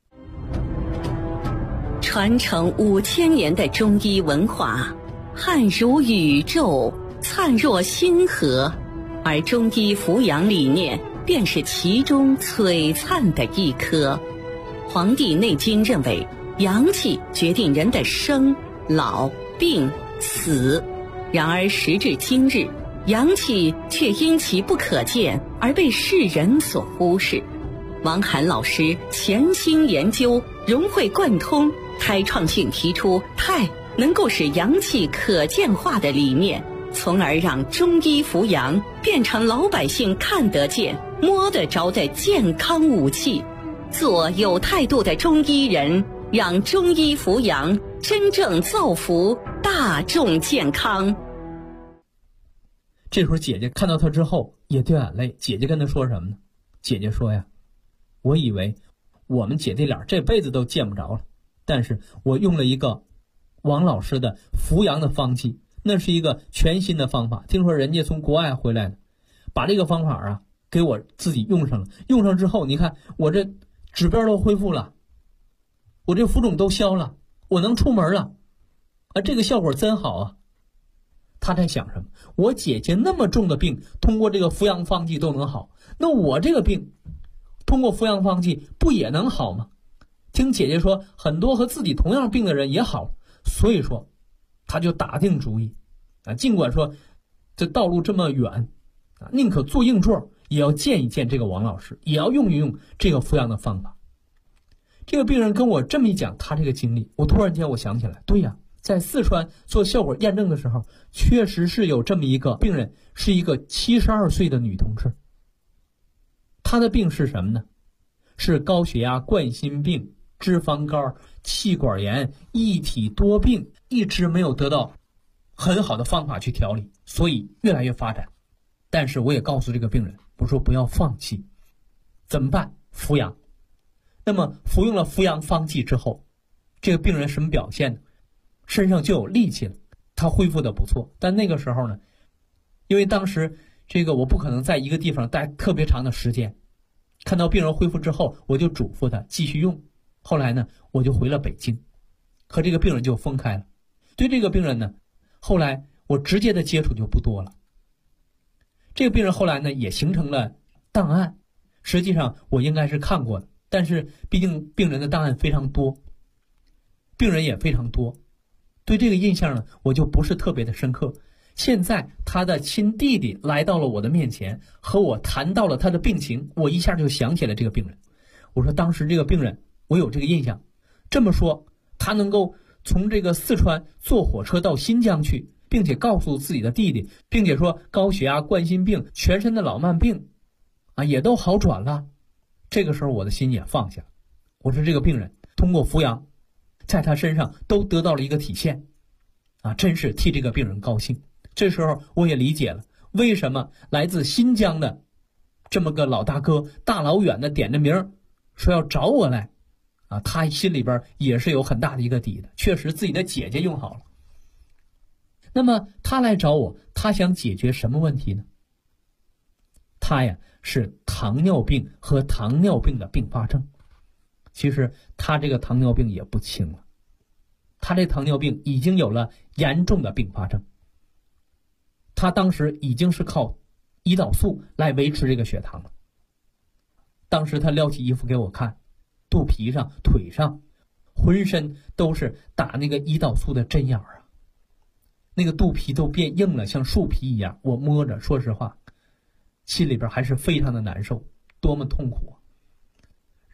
传承5000年的中医文化，汉如宇宙，灿若星河，而中医扶阳理念便是其中璀璨的一颗。《黄帝内经》认为，阳气决定人的生、老、病、死。然而时至今日，阳气却因其不可见而被世人所忽视。王涵老师潜心研究，融会贯通，开创性提出太能够使阳气可见化的理念，从而让中医扶阳变成老百姓看得见、摸得着的健康武器。做有态度的中医人，让中医扶阳真正造福大众健康。 这会儿姐姐看到他之后也掉眼泪。姐姐跟他说什么呢？姐姐说呀，我以为我们姐弟俩这辈子都见不着了，但是我用了一个王老师的扶阳的方剂，那是一个全新的方法，听说人家从国外回来的，把这个方法啊给我自己用上了。用上之后，你看我这指标都恢复了，我这浮肿都消了，我能出门了啊，这个效果真好啊。他在想什么？我姐姐那么重的病，通过这个扶阳方剂都能好，那我这个病通过扶阳方剂不也能好吗？听姐姐说，很多和自己同样病的人也好，所以说他就打定主意啊，尽管说这道路这么远啊，宁可坐硬座也要见一见这个王老师，也要用一用这个扶阳的方法。这个病人跟我这么一讲他这个经历，我突然间我想起来，对呀，在四川做效果验证的时候，确实是有这么一个病人，是一个72岁的女同志。她的病是什么呢？是高血压、冠心病、脂肪肝、气管炎，一体多病，一直没有得到很好的方法去调理，所以越来越发展。但是我也告诉这个病人，我说不要放弃。怎么办？扶阳。那么服用了扶阳方剂之后，这个病人什么表现呢？身上就有力气了，他恢复的不错。但那个时候呢，因为当时这个我不可能在一个地方待特别长的时间，看到病人恢复之后，我就嘱咐他继续用。后来呢，我就回了北京，和这个病人就分开了。对这个病人呢，后来我直接的接触就不多了。这个病人后来呢，也形成了档案，实际上我应该是看过的，但是毕竟病人的档案非常多，病人也非常多，对这个印象呢，我就不是特别的深刻。现在他的亲弟弟来到了我的面前，和我谈到了他的病情，我一下就想起了这个病人。我说当时这个病人，我有这个印象。这么说，他能够从这个四川坐火车到新疆去，并且告诉自己的弟弟，并且说高血压、冠心病、全身的老慢病啊也都好转了。这个时候我的心也放下。我说这个病人通过扶阳，在他身上都得到了一个体现啊，真是替这个病人高兴。这时候我也理解了为什么来自新疆的这么个老大哥大老远的点着名说要找我来啊，他心里边也是有很大的一个底的，确实自己的姐姐用好了。那么他来找我，他想解决什么问题呢？他呀是糖尿病和糖尿病的并发症。其实他这个糖尿病也不轻了，他这糖尿病已经有了严重的并发症。他当时已经是靠胰岛素来维持这个血糖了。当时他撩起衣服给我看，肚皮上、腿上、浑身都是打那个胰岛素的针眼啊，那个肚皮都变硬了，像树皮一样。我摸着，说实话，心里边还是非常的难受，多么痛苦啊！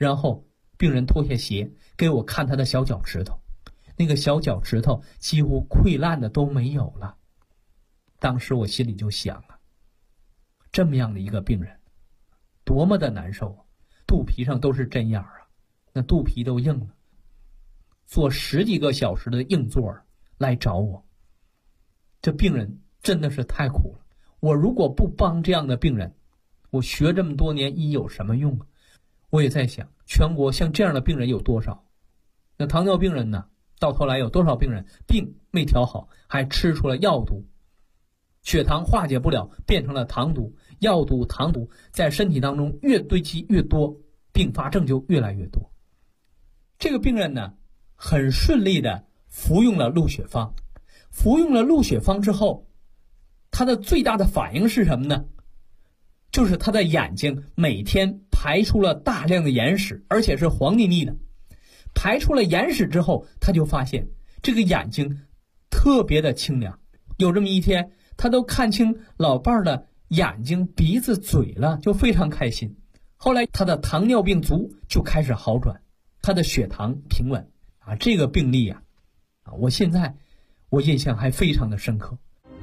然后病人脱下鞋给我看他的小脚趾头，那个小脚趾头几乎溃烂的都没有了。当时我心里就想了，这么样的一个病人多么的难受啊，肚皮上都是针眼啊，那肚皮都硬了，坐10几个小时的硬座来找我。这病人真的是太苦了，我如果不帮这样的病人，我学这么多年医有什么用啊？我也在想，全国像这样的病人有多少？那糖尿病人呢，到头来有多少病人病没调好，还吃出了药毒，血糖化解不了，变成了糖毒，药毒糖毒在身体当中越堆积越多，并发症就越来越多。这个病人呢，很顺利的服用了鹿血芳。服用了鹿血芳之后，他的最大的反应是什么呢？就是他的眼睛每天排出了大量的眼屎，而且是黄腻腻的。排出了眼屎之后，他就发现这个眼睛特别的清凉。有这么一天，他都看清老伴儿的眼睛、鼻子、嘴了，就非常开心。后来他的糖尿病足就开始好转，他的血糖平稳啊。这个病例啊，我现在我印象还非常的深刻。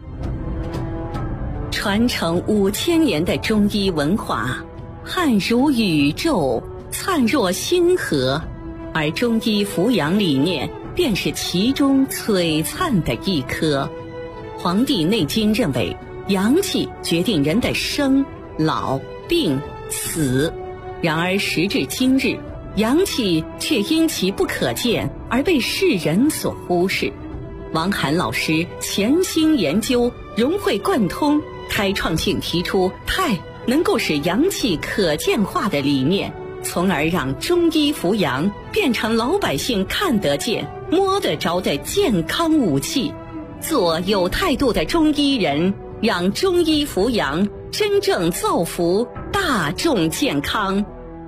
传承5000年的中医文化，汉如宇宙，灿若星河，而中医扶阳理念便是其中璀璨的一颗。《黄帝内经》认为，阳气决定人的生、老、病、死。然而时至今日，阳气却因其不可见而被世人所忽视。王涵老师潜心研究，融会贯通，开创性提出太能够使阳气可见化的理念，从而让中医扶阳变成老百姓看得见、摸得着的健康武器。做有态度的中医人，让中医扶阳真正造福大众健康。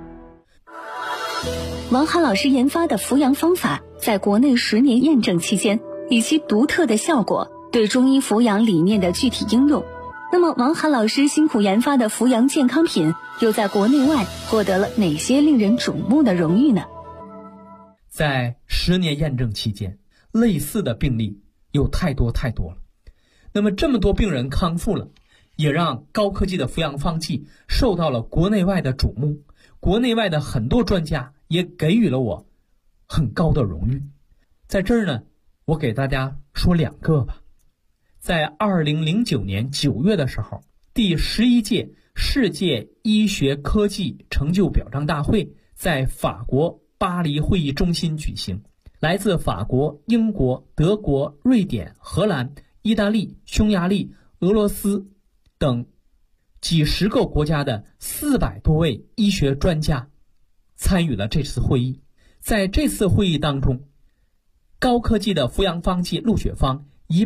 王涵老师研发的扶阳方法在国内10年验证期间，以其独特的效果对中医扶阳理念的具体应用。那么王涵老师辛苦研发的扶阳健康品又在国内外获得了哪些令人瞩目的荣誉呢？ 在10年验证期间，类似的病例有太多了。那么这么多病人康复了，也让高科技的扶阳方剂受到了国内外的瞩目，国内外的很多专家也给予了我很高的荣誉。在这儿呢，我给大家说2个吧。在2009年9月的时候，第11届世界医学科技成就表彰大会在法国巴黎会议中心举行。来自法国、英国、德国、瑞典、荷兰、意大利、匈牙利、俄罗斯等几十个国家的400多位医学专家参与了这次会议。在这次会议当中，高科技的扶阳方剂鹿血芳以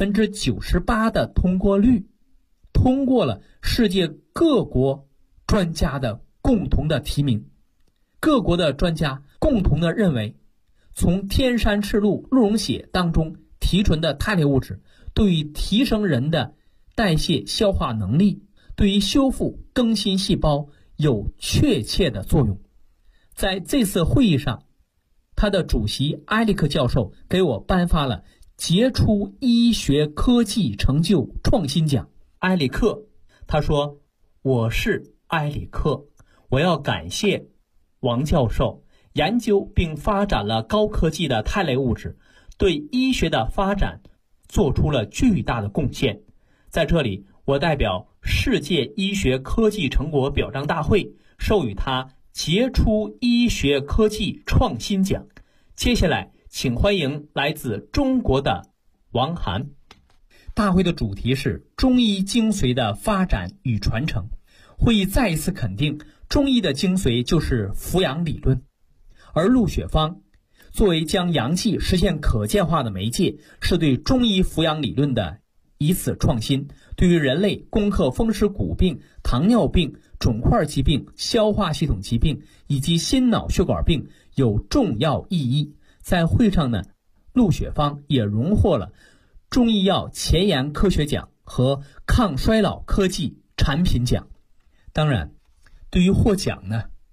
98%的通过率通过了世界各国专家的共同的提名。各国的专家共同的认为，从天山赤鹿鹿茸血当中提纯的肽类物质对于提升人的代谢消化能力，对于修复更新细胞有确切的作用。在这次会议上，他的主席埃里克教授给我颁发了杰出医学科技成就创新奖。埃里克他说，我是埃里克，我要感谢王教授研究并发展了高科技的肽类物质，对医学的发展做出了巨大的贡献。在这里，我代表世界医学科技成果表彰大会授予他杰出医学科技创新奖。接下来请欢迎来自中国的王涵。大会的主题是中医精髓的发展与传承。会议再一次肯定中医的精髓就是扶阳理论，而鹿血芳作为将阳气实现可见化的媒介，是对中医扶阳理论的一次创新，对于人类攻克风湿骨病、糖尿病、肿块疾病、消化系统疾病以及心脑血管病有重要意义。在会上呢，鹿血芳也荣获了中医药前沿科学奖和抗衰老科技产品奖。当然，对于获奖呢，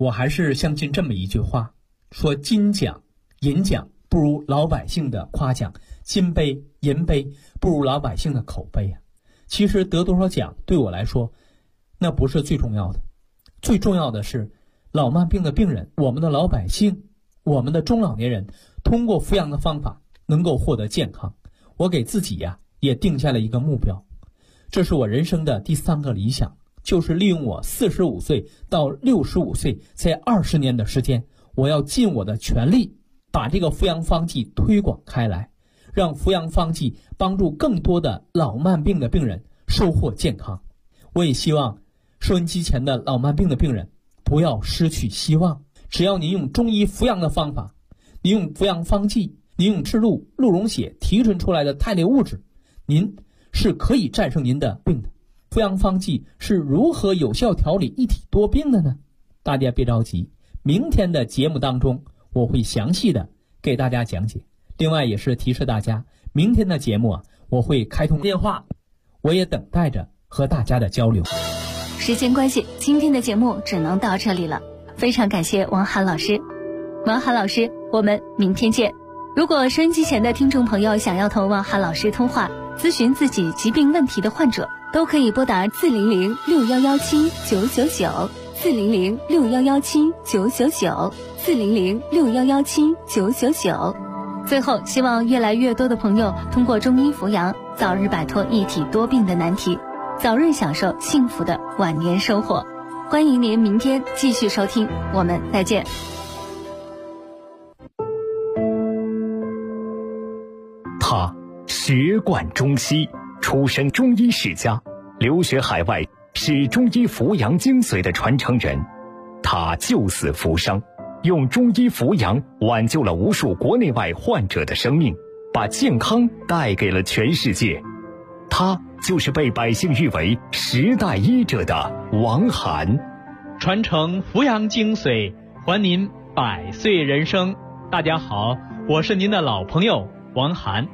我还是相信这么一句话，说金奖银奖不如老百姓的夸奖，金杯银杯不如老百姓的口碑啊。其实得多少奖对我来说那不是最重要的，最重要的是老慢病的病人，我们的老百姓，我们的中老年人通过扶阳的方法能够获得健康。我给自己也定下了一个目标，这是我人生的第3个理想，就是利用我45岁到65岁这20年的时间，我要尽我的全力把这个扶阳方剂推广开来，让扶阳方剂帮助更多的老慢病的病人收获健康。我也希望收音机前的老慢病的病人不要失去希望，只要您用中医扶阳的方法，您用扶阳方剂，您用制鹿茸血提纯出来的肽类物质，您是可以战胜您的病的。扶阳方剂是如何有效调理一体多病的呢？大家别着急，明天的节目当中我会详细的给大家讲解。另外也是提示大家，明天的节目我会开通电话，我也等待着和大家的交流。 时间关系，今天的节目只能到这里了，非常感谢王涵老师。王涵老师，我们明天见。如果收音机前的听众朋友想要同王涵老师通话，咨询自己疾病问题的患者，都可以拨打400-6117-999 400-6117-999 400-6117-999。最后，希望越来越多的朋友通过中医扶阳，早日摆脱一体多病的难题，早日享受幸福的晚年生活。欢迎您明天继续收听，我们再见。 他学贯中西，出身中医世家，留学海外，是中医扶阳精髓的传承人。他救死扶伤，用中医扶阳挽救了无数国内外患者的生命，把健康带给了全世界。他就是被百姓誉为10代医者的王涵。 传承扶阳精髓，还您100岁人生。大家好，我是您的老朋友王涵。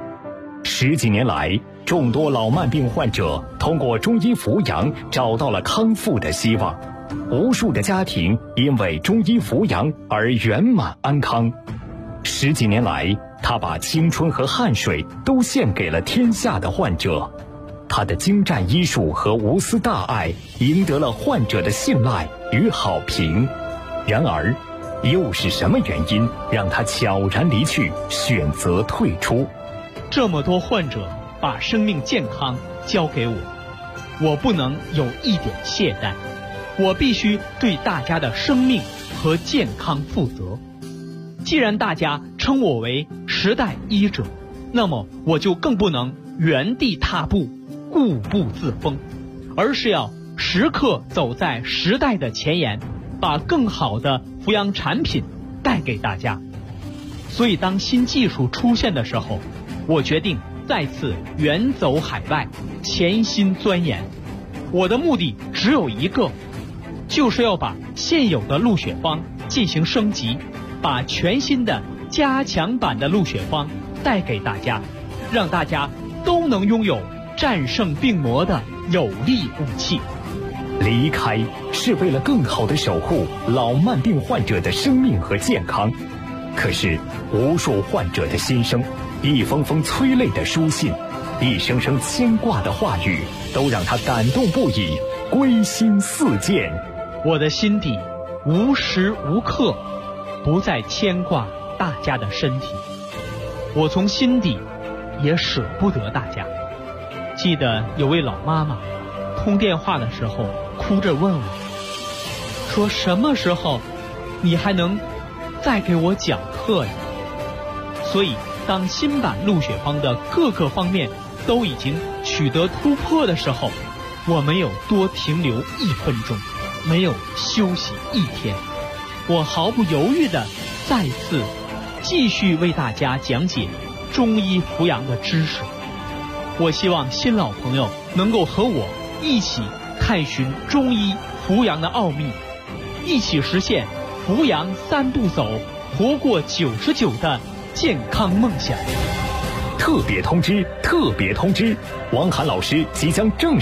10几年来，众多老慢病患者通过中医扶阳找到了康复的希望，无数的家庭因为中医扶阳而圆满安康。10几年来，他把青春和汗水都献给了天下的患者，他的精湛医术和无私大爱赢得了患者的信赖与好评。然而，又是什么原因让他悄然离去，选择退出？ 这么多患者把生命健康交给我，我不能有一点懈怠，我必须对大家的生命和健康负责。既然大家称我为10代医者，那么我就更不能原地踏步，固步自封，而是要时刻走在时代的前沿，把更好的扶阳产品带给大家。所以当新技术出现的时候，我决定再次远走海外，潜心钻研。我的目的只有一个，就是要把现有的鹿血方进行升级，把全新的加强版的鹿血方带给大家，让大家都能拥有战胜病魔的有力武器。 离开是为了更好地守护老慢病患者的生命和健康，可是无数患者的心声，一封封催泪的书信，一声声牵挂的话语，都让他感动不已，归心似箭。 我的心底无时无刻不在牵挂大家的身体，我从心底也舍不得大家。记得有位老妈妈通电话的时候哭着问我，说什么时候你还能再给我讲课呀？所以当新版鹿血方的各个方面都已经取得突破的时候，我没有多停留1分钟，没有休息1天，我毫不犹豫地再次继续为大家讲解中医扶阳的知识。我希望新老朋友能够和我一起探寻中医扶阳的奥秘，一起实现扶阳3步走，活过99的健康梦想。 特别通知，王涵老师即将正式